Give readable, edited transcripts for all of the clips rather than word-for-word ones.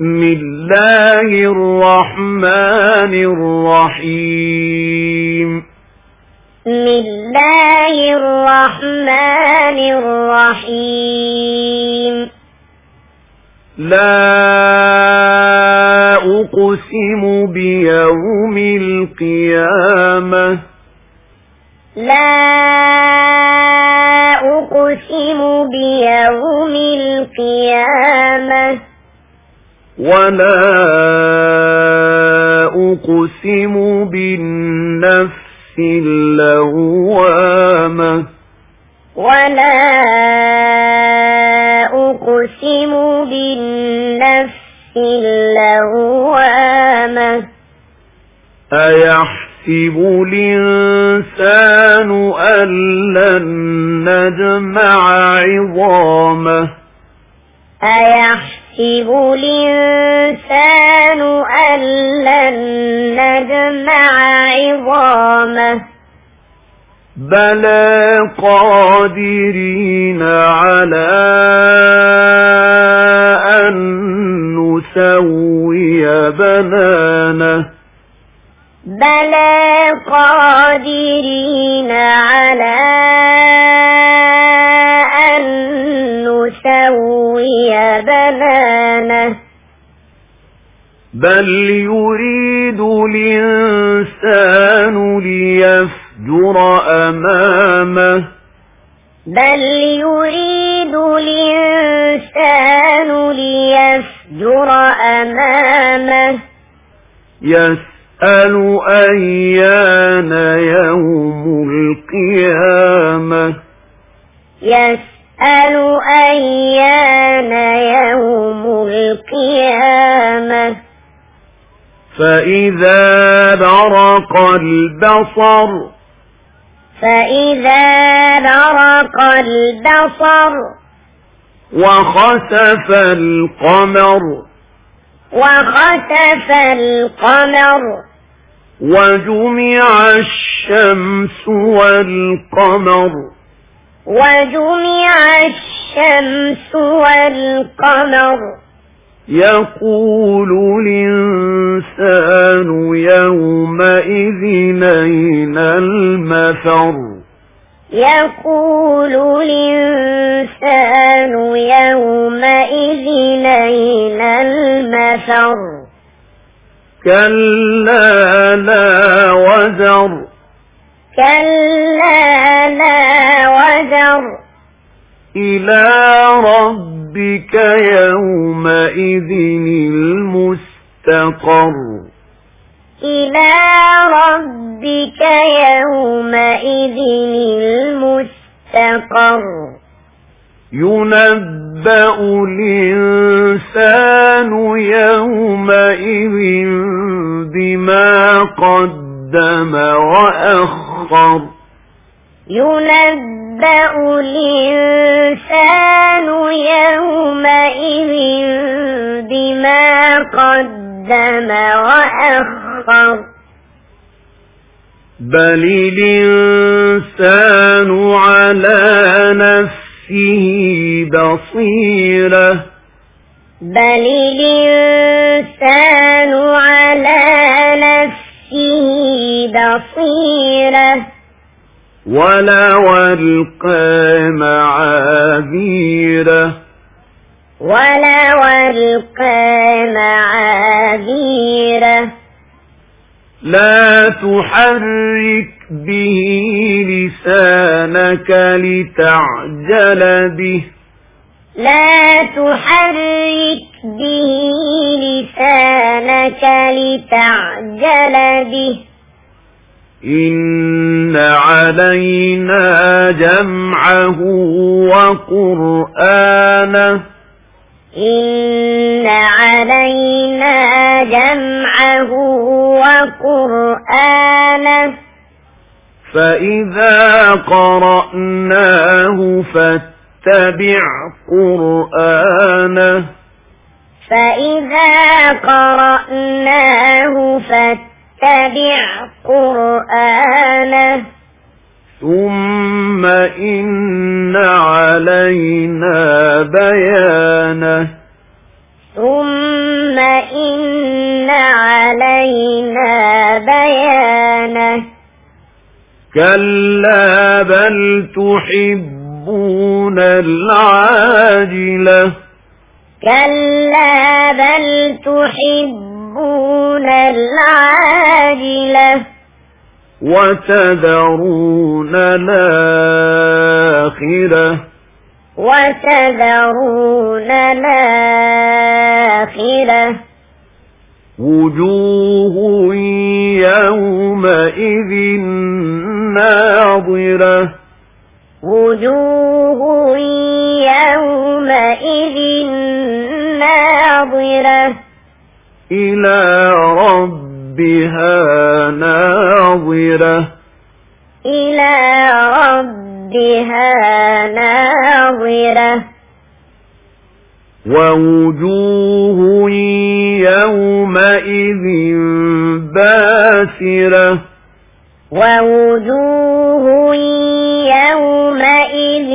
بسم الله الرحمن الرحيم بسم الله الرحمن الرحيم لا أقسم بيوم القيامة لا أقسم بيوم القيامة ولا أقسم بالنفس اللوامة ولا أقسم بالنفس اللوامة أيحسب الإنسان أن لن نجمع عظامه أيحسب الإنسان أن لن نجمع عظامه بلى قادرين على أن نسوي بنانه بلى قادرين على أن نسوي بنانه بل يريد الإنسان ليفجر أمامه بل يريد الإنسان ليفجر أمامه يسأل أيان يوم القيامة يسأل أيان يوم القيامة فإذا برق البصر فإذا برق البصر وخسف القمر وخسف القمر وجمع الشمس والقمر وجمع الشمس والقمر يقول الإنسان يومئذ أين المفر يقول الإنسان يومئذ أين المفر كلا لا وزر كلا لا وزر إلى ربك يومئذ المستقر إلى ربك يومئذ المستقر ينبأ الإنسان يومئذ بما قدم وأخر ينبأ الإنسان يومئذ بما قدم وأخر بل الإنسان على نفسه بصيرة بل الإنسان على نفسه بصيرة ولو ألقى معاذيره ولو ألقى معاذيره لا تحرك به لسانك لتعجل به لا تحرك به لسانك لتعجل به إن علينا جمعه وقرآنه إن علينا جمعه وقرآنه فإذا قرأناه فاتبع قرآنه فإذا قرأناه فاتبع قرآنه ثم إن علينا بيانه ثم كلا بل تحبون العاجلة كلا بل تحبون العاجلة وتذرون الآخرة وتذرون الآخرة وجوه يومئذ ناظرة وجوه يومئذ ناظرة إلى ربها ناظرة إلى ربها ناظرة ووجوه يومئذ باسرة ووجوه يومئذ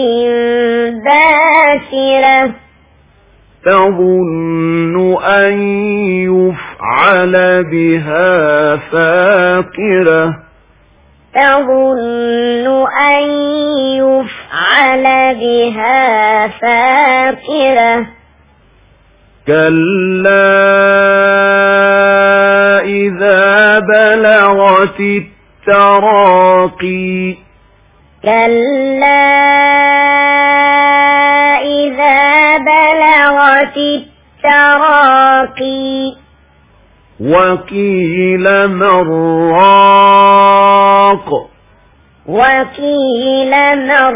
باسرة تظن أن يفعل بها فاقرة تظن أن يفعل بها فاقرة كلا إذا بلغت التراقي كلا إذا بلغت التراقي وقيل من راق وقيل من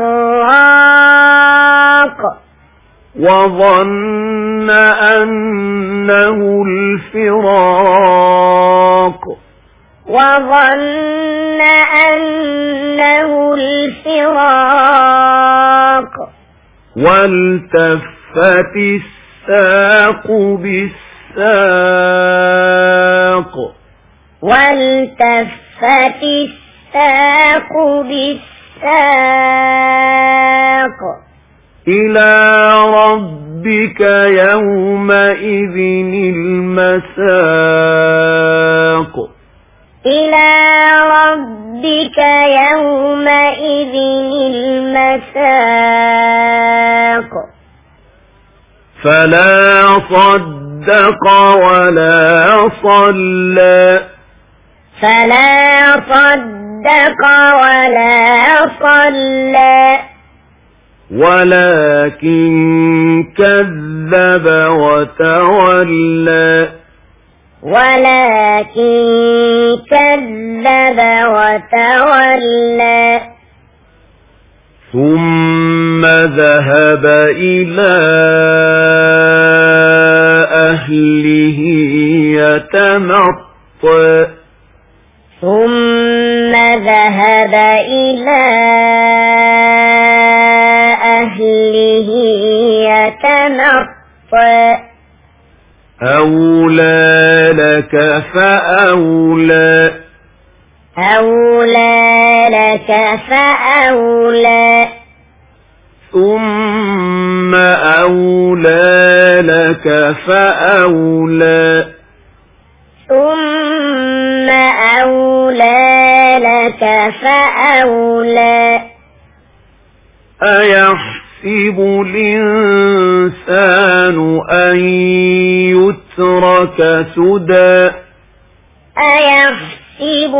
راق وظن أنه الفراق وظن أنه الفراق والتفت الساق بالساق والتفت الساق بالساق إلى ربك يومئذ المساق إلى ربك يومئذ المساق فلا صدق ولا صلى فلا صدق ولا صلى ولكن كذب وتولى ولكن كذب وتولى ثم ذهب إلى أهله يتمطى ثم ذهب إلى أهله يتمطى أولى لك فأولى أولى لك فأولى ثم أولى لك فأولى ثم أولى لك فأولى أيحسب الإنسان أن يترك سدى أيحسب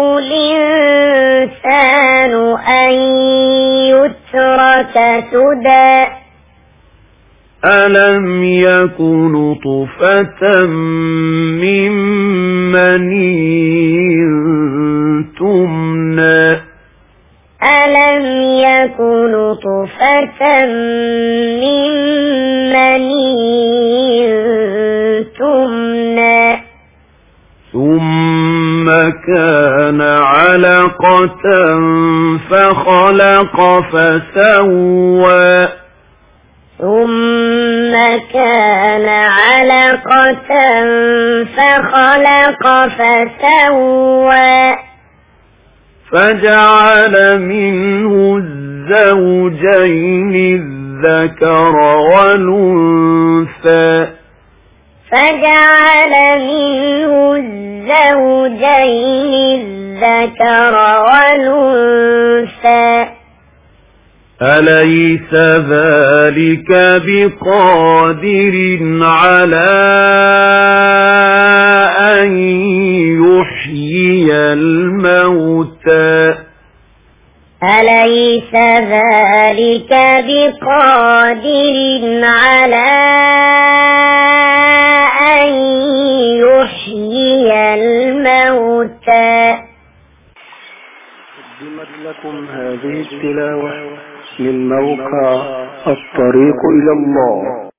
الإنسان أن يترك سدى ألم يك نطفة من مني تمنى ألم يك نطفة من مني تمنى ثم كان علقة فخلق فسوى ثم كان علقة فخلق فسوى فجعل منه الزوجين الذكر والأنثى فجعل منه الزوجين الذكر والأنثى أليس ذلك بقادر على أن يحيي الموتى أليس ذلك بقادر على أن يحيي الموتى. قدمت لكم هذه التلاوة من موقع الطريق إلى الله.